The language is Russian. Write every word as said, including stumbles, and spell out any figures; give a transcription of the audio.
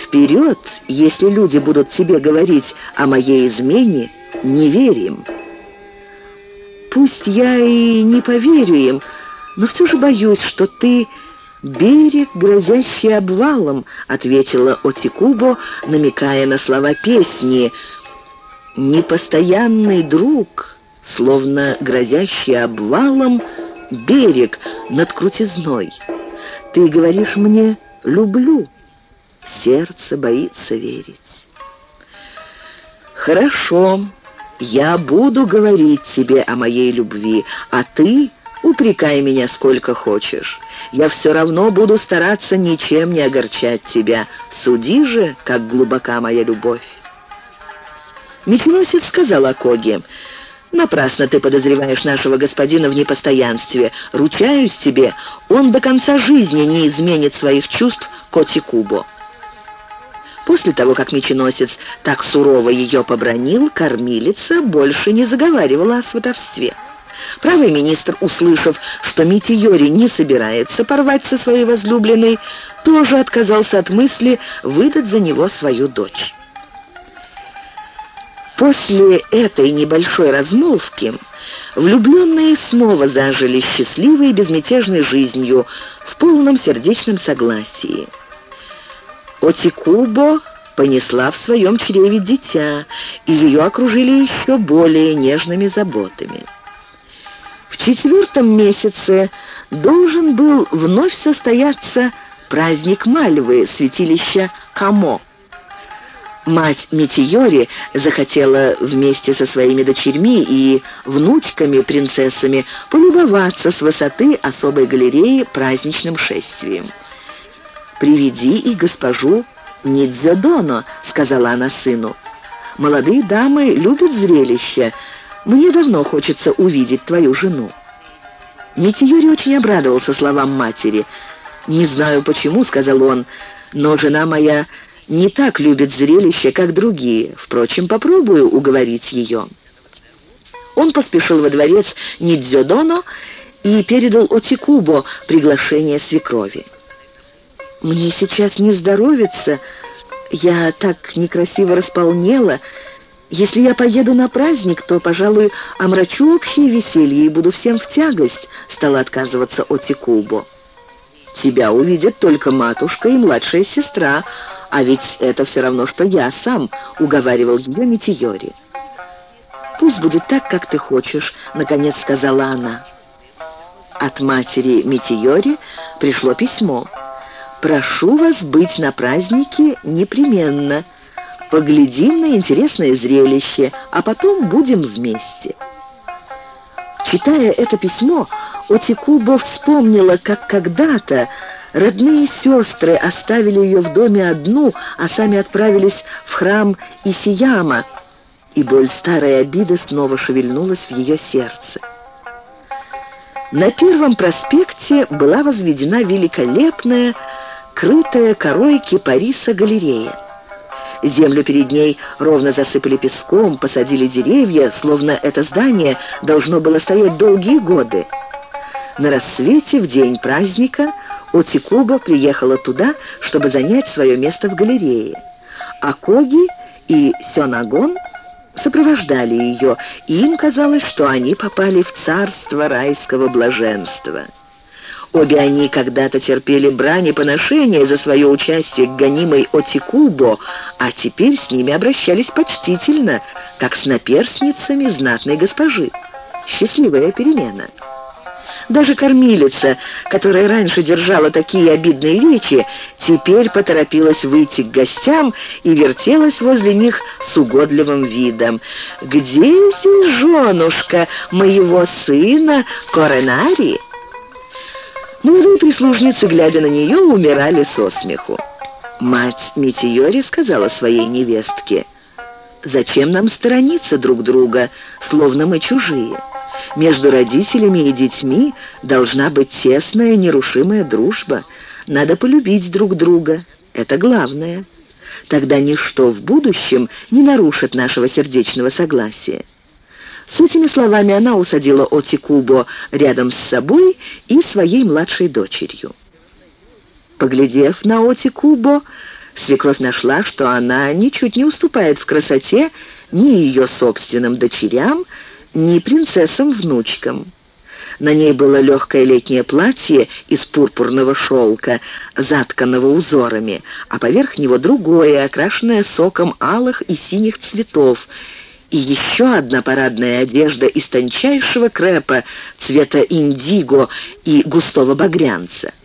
Вперед, если люди будут тебе говорить о моей измене, не верь им». «Пусть я и не поверю им, но все же боюсь, что ты берег, грозящий обвалом», — ответила Отикубо, намекая на слова песни. «Непостоянный друг, словно грозящий обвалом, берег над крутизной. Ты говоришь мне «люблю», сердце боится верить». «Хорошо, я буду говорить тебе о моей любви, а ты упрекай меня сколько хочешь. Я все равно буду стараться ничем не огорчать тебя. Суди же, как глубока моя любовь». Меченосец сказал Акоги: «Напрасно ты подозреваешь нашего господина в непостоянстве. Ручаюсь тебе, он до конца жизни не изменит своих чувств к Отикубо». После того, как меченосец так сурово ее побранил, кормилица больше не заговаривала о сватовстве. Правый министр, услышав, что Митийори не собирается порвать со своей возлюбленной, тоже отказался от мысли выдать за него свою дочь. После этой небольшой размолвки влюбленные снова зажили счастливой и безмятежной жизнью в полном сердечном согласии. Отикубо понесла в своем чреве дитя, и ее окружили еще более нежными заботами. В четвертом месяце должен был вновь состояться праздник Мальвы, святилища Камо. Мать Митийори захотела вместе со своими дочерьми и внучками-принцессами полюбоваться с высоты особой галереи праздничным шествием. «Приведи и госпожу Нидзёдоно», — сказала она сыну. «Молодые дамы любят зрелище. Мне давно хочется увидеть твою жену». Митийори очень обрадовался словам матери. «Не знаю почему», — сказал он, — «но жена моя не так любит зрелище, как другие. Впрочем, попробую уговорить ее». Он поспешил во дворец Нидзёдоно и передал Отикубо приглашение свекрови. «Мне сейчас не здоровится, я так некрасиво располнела. Если я поеду на праздник, то, пожалуй, омрачу общее веселье и буду всем в тягость», — стала отказываться Отикубо. «Тебя увидят только матушка и младшая сестра, а ведь это все равно, что я сам», — уговаривал ее Митийори. «Пусть будет так, как ты хочешь», — наконец сказала она. От матери Митийори пришло письмо. «Прошу вас быть на празднике непременно. Поглядим на интересное зрелище, а потом будем вместе». Читая это письмо, Отикубо вспомнила, как когда-то родные сестры оставили ее в доме одну, а сами отправились в храм Исияма, и боль старой обиды снова шевельнулась в ее сердце. На Первом проспекте была возведена великолепная, крытая корой кипариса галерея. Землю перед ней ровно засыпали песком, посадили деревья, словно это здание должно было стоять долгие годы. На рассвете, в день праздника, Отикубо приехала туда, чтобы занять свое место в галерее. Акоги и Сёнагон сопровождали ее, и им казалось, что они попали в царство райского блаженства. Обе они когда-то терпели брань и поношения за свое участие к гонимой Отикубо, а теперь с ними обращались почтительно, как с наперсницами знатной госпожи. Счастливая перемена. Даже кормилица, которая раньше держала такие обидные речи, теперь поторопилась выйти к гостям и вертелась возле них с угодливым видом. «Где здесь женушка моего сына Коренари?» Молодые прислужницы, глядя на нее, умирали со смеху. Мать Митийори сказала своей невестке: «Зачем нам сторониться друг друга, словно мы чужие? Между родителями и детьми должна быть тесная, нерушимая дружба. Надо полюбить друг друга. Это главное. Тогда ничто в будущем не нарушит нашего сердечного согласия». С этими словами она усадила Отикубо рядом с собой и своей младшей дочерью. Поглядев на Отикубо, Свекровь нашла, что она ничуть не уступает в красоте ни ее собственным дочерям, ни принцессам-внучкам. На ней было легкое летнее платье из пурпурного шелка, затканного узорами, а поверх него другое, окрашенное соком алых и синих цветов, и еще одна парадная одежда из тончайшего крепа цвета индиго и густого багрянца.